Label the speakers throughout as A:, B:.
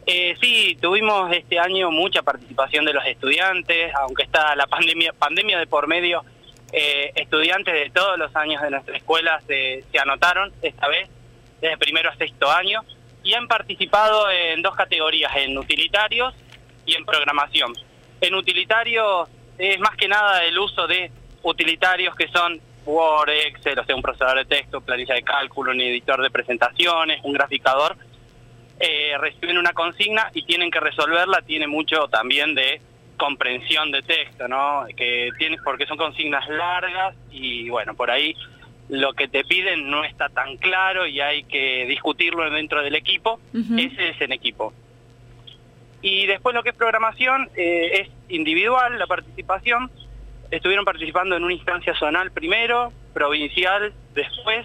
A: Sí, tuvimos este año mucha participación de los estudiantes, aunque está la pandemia de por medio. Estudiantes de todos los años de nuestra escuela se anotaron esta vez, desde primero a sexto año, y han participado en dos categorías, en utilitarios y en programación. En utilitarios es más que nada el uso de utilitarios que son Word, Excel, o sea, un procesador de texto, planilla de cálculo, un editor de presentaciones, un graficador. Reciben una consigna y tienen que resolverla. Tiene mucho también de comprensión de texto, ¿no? Porque son consignas largas y bueno, por ahí lo que te piden no está tan claro y hay que discutirlo dentro del equipo. Ese es en equipo. Y después lo que es programación es individual la participación. Estuvieron participando en una instancia zonal primero, provincial después,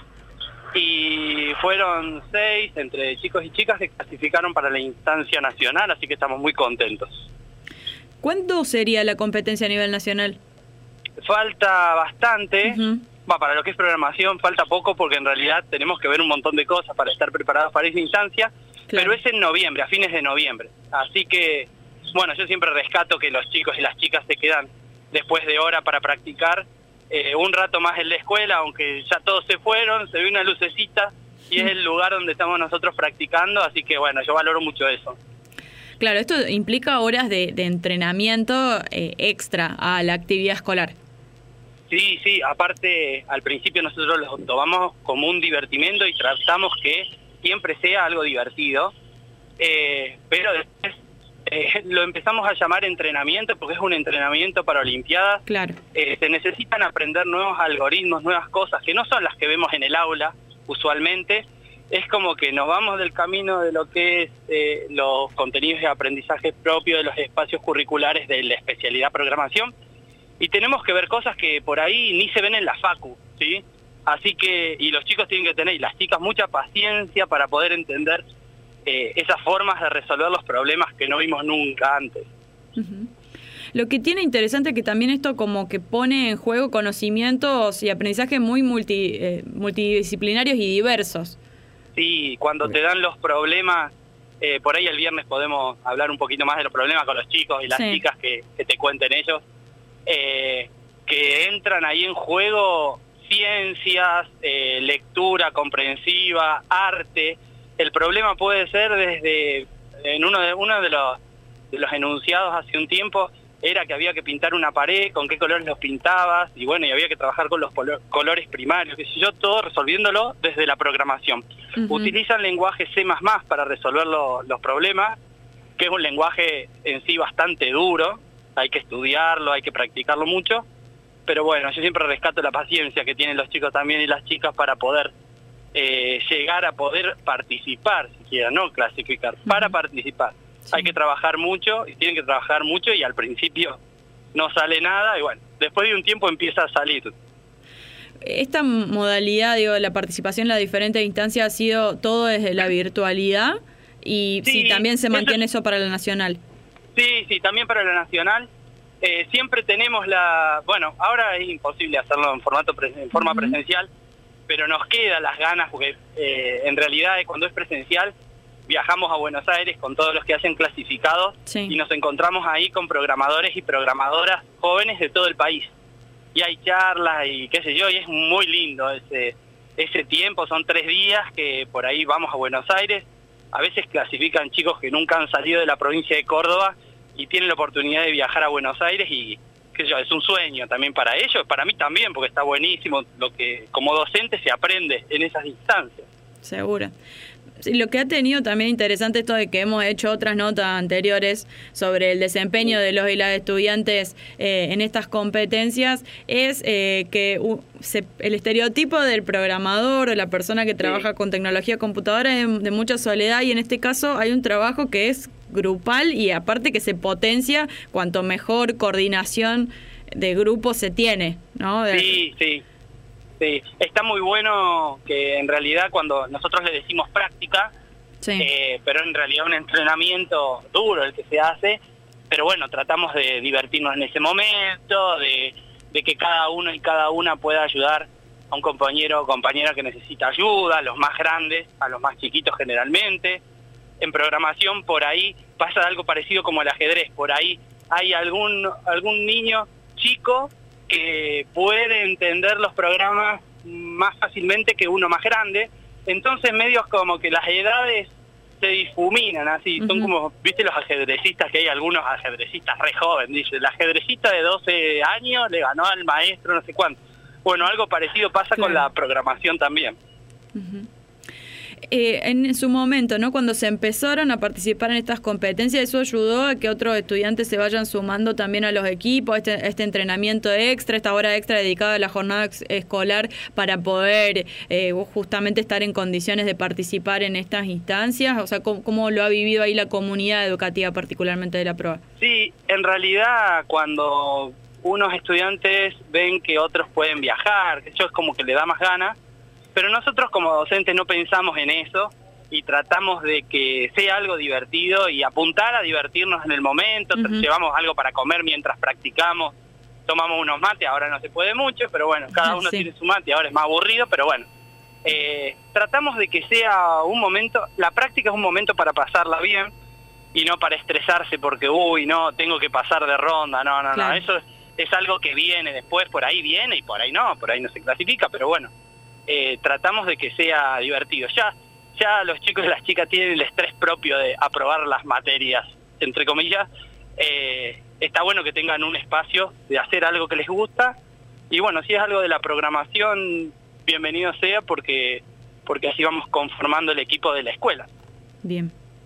A: y fueron 6 entre chicos y chicas que clasificaron para la instancia nacional, así que estamos muy contentos.
B: ¿Cuándo sería la competencia a nivel nacional?
A: Falta bastante. Para lo que es programación falta poco, porque en realidad tenemos que ver un montón de cosas para estar preparados para esa instancia, pero es en noviembre, a fines de noviembre. Así que, bueno, yo siempre rescato que los chicos y las chicas se quedan después de hora para practicar un rato más en la escuela, aunque ya todos se fueron, se ve una lucecita y es el lugar donde estamos nosotros practicando, así que bueno, yo valoro mucho eso.
B: Claro, esto implica horas de entrenamiento extra a la actividad escolar.
A: Sí, aparte al principio nosotros lo tomamos como un divertimento y tratamos que siempre sea algo divertido, pero después lo empezamos a llamar entrenamiento porque es un entrenamiento para Olimpiadas.
B: Claro.
A: Se necesitan aprender nuevos algoritmos, nuevas cosas que no son las que vemos en el aula usualmente. Es como que nos vamos del camino de lo que es los contenidos de aprendizaje propio de los espacios curriculares de la especialidad programación, y tenemos que ver cosas que por ahí ni se ven en la facu, ¿sí? Así que, y los chicos tienen que tener, y las chicas, mucha paciencia para poder entender esas formas de resolver los problemas que no vimos nunca antes.
B: Lo que tiene interesante es que también esto como que pone en juego conocimientos y aprendizaje muy multidisciplinarios y diversos.
A: Sí, cuando te dan los problemas, por ahí el viernes podemos hablar un poquito más de los problemas con los chicos y las chicas que te cuenten ellos, que entran ahí en juego ciencias, lectura comprensiva, arte. El problema puede ser desde, en uno de los enunciados hace un tiempo, era que había que pintar una pared, con qué colores los pintabas, y bueno, y había que trabajar con los colores primarios, qué sé yo, todo resolviéndolo desde la programación. Utilizan lenguaje C++ para resolver los problemas, que es un lenguaje en sí bastante duro, hay que estudiarlo, hay que practicarlo mucho, pero bueno, yo siempre rescato la paciencia que tienen los chicos también y las chicas para poder llegar a poder participar, siquiera, no clasificar, para participar. Hay que trabajar mucho, y tienen que trabajar mucho, y al principio no sale nada, y bueno, después de un tiempo empieza a salir.
B: Esta modalidad, digo, la participación en las diferentes instancias ha sido todo desde la virtualidad, y sí, también se mantiene eso para la nacional. Sí, también para la nacional. Siempre tenemos bueno, ahora es imposible hacerlo en forma presencial, pero nos quedan las ganas, porque en realidad cuando es presencial viajamos a Buenos Aires con todos los que hacen clasificados y nos encontramos ahí con programadores y programadoras jóvenes de todo el país. Y hay charlas y qué sé yo, y es muy lindo ese tiempo. Son 3 días que por ahí vamos a Buenos Aires. A veces clasifican chicos que nunca han salido de la provincia de Córdoba y tienen la oportunidad de viajar a Buenos Aires, y qué sé yo, es un sueño también para ellos, para mí también, porque está buenísimo lo que como docente se aprende en esas instancias. Seguro. Sí, lo que ha tenido también interesante esto de que hemos hecho otras notas anteriores sobre el desempeño de los y las estudiantes en estas competencias es que el estereotipo del programador o la persona que trabaja con tecnología computadora es de mucha soledad, y en este caso hay un trabajo que es grupal y aparte que se potencia cuanto mejor coordinación de grupo se tiene, ¿no? Sí, está muy bueno que en realidad cuando nosotros le decimos práctica, pero en realidad un entrenamiento duro el que se hace, pero bueno, tratamos de divertirnos en ese momento, de que cada uno y cada una pueda ayudar a un compañero o compañera que necesita ayuda, a los más grandes, a los más chiquitos generalmente.
A: en programación por ahí pasa algo parecido como el ajedrez, por ahí hay algún niño chico que puede entender los programas más fácilmente que uno más grande, entonces medios como que las edades se difuminan así, son como, viste los ajedrecistas, que hay algunos ajedrecistas re jóvenes, dice, el ajedrecista de 12 años le ganó al maestro no sé cuánto. Bueno, algo parecido pasa con la programación también.
B: En su momento, ¿no? Cuando se empezaron a participar en estas competencias, eso ayudó a que otros estudiantes se vayan sumando también a los equipos, este entrenamiento extra, esta hora extra dedicada a la jornada escolar para poder justamente estar en condiciones de participar en estas instancias. O sea, ¿cómo lo ha vivido ahí la comunidad educativa, particularmente de la prueba?
A: Sí, en realidad cuando unos estudiantes ven que otros pueden viajar, eso es como que le da más ganas. Pero nosotros como docentes no pensamos en eso y tratamos de que sea algo divertido y apuntar a divertirnos en el momento. Llevamos algo para comer mientras practicamos, tomamos unos mates, ahora no se puede mucho, pero bueno, cada uno tiene su mate, ahora es más aburrido, pero bueno. Tratamos de que sea un momento, la práctica es un momento para pasarla bien y no para estresarse porque, no, tengo que pasar de ronda, no, eso es algo que viene después, por ahí viene y por ahí no se clasifica, pero bueno. Tratamos de que sea divertido. Ya los chicos y las chicas tienen el estrés propio de aprobar las materias, entre comillas. Está bueno que tengan un espacio de hacer algo que les gusta. Y bueno, si es algo de la programación, bienvenido sea, porque así vamos conformando el equipo de la escuela.
B: Bien.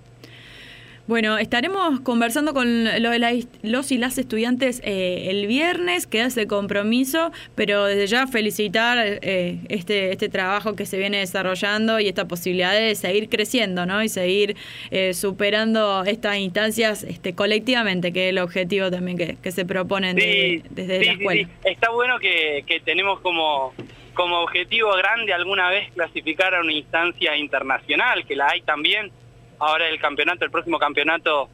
B: Bueno, estaremos conversando con los y las estudiantes el viernes, queda ese compromiso, pero desde ya felicitar este trabajo que se viene desarrollando y esta posibilidad de seguir creciendo, ¿no? Y seguir superando estas instancias colectivamente, que es el objetivo también que se proponen desde la escuela.
A: Sí. Está bueno que tenemos como objetivo grande alguna vez clasificar a una instancia internacional, que la hay también. Ahora el próximo campeonato,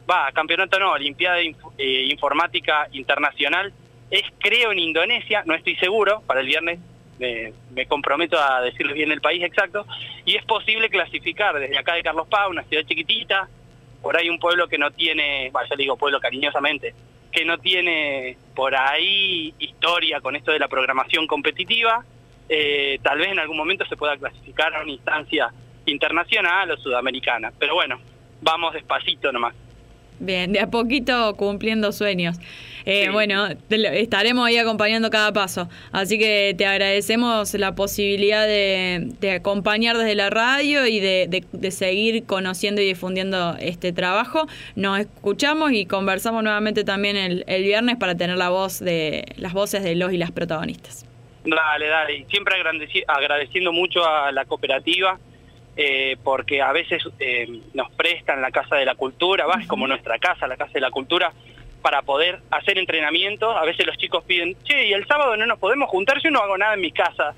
A: Olimpiada Informática Internacional, es creo en Indonesia, no estoy seguro, para el viernes me comprometo a decirles bien el país exacto, y es posible clasificar desde acá de Carlos Paz, una ciudad chiquitita, por ahí un pueblo que no tiene, yo le digo pueblo cariñosamente, que no tiene por ahí historia con esto de la programación competitiva, tal vez en algún momento se pueda clasificar a una instancia internacional o sudamericana, pero bueno, vamos despacito nomás.
B: Bien, de a poquito cumpliendo sueños. Bueno, estaremos ahí acompañando cada paso, así que te agradecemos la posibilidad de acompañar desde la radio y de seguir conociendo y difundiendo este trabajo. Nos escuchamos y conversamos nuevamente también el viernes para tener las voces de los y las protagonistas.
A: Dale, y siempre agradeciendo mucho a la cooperativa, porque a veces nos prestan la Casa de la Cultura, es como nuestra casa, la Casa de la Cultura, para poder hacer entrenamientos. A veces los chicos piden, y el sábado no nos podemos juntar, yo no hago nada en mi casa,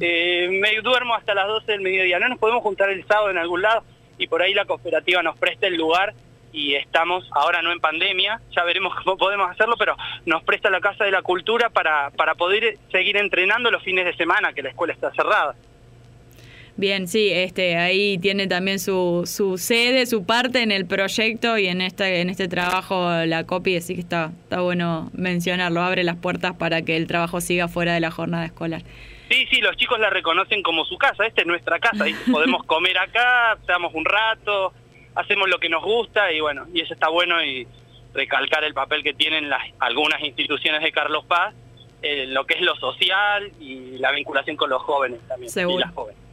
A: me duermo hasta las 12 del mediodía, no nos podemos juntar el sábado en algún lado, y por ahí la cooperativa nos presta el lugar y estamos, ahora no en pandemia, ya veremos cómo podemos hacerlo, pero nos presta la Casa de la Cultura para poder seguir entrenando los fines de semana, que la escuela está cerrada.
B: Bien, sí, ahí tiene también su sede, su parte en el proyecto y en este trabajo la COPI, así que está bueno mencionarlo, abre las puertas para que el trabajo siga fuera de la jornada escolar.
A: Sí, los chicos la reconocen como su casa, esta es nuestra casa, y podemos comer acá, estamos un rato, hacemos lo que nos gusta y bueno, y eso está bueno, y recalcar el papel que tienen algunas instituciones de Carlos Paz, lo que es lo social y la vinculación con los jóvenes también.
B: Seguro.
A: Y las jóvenes.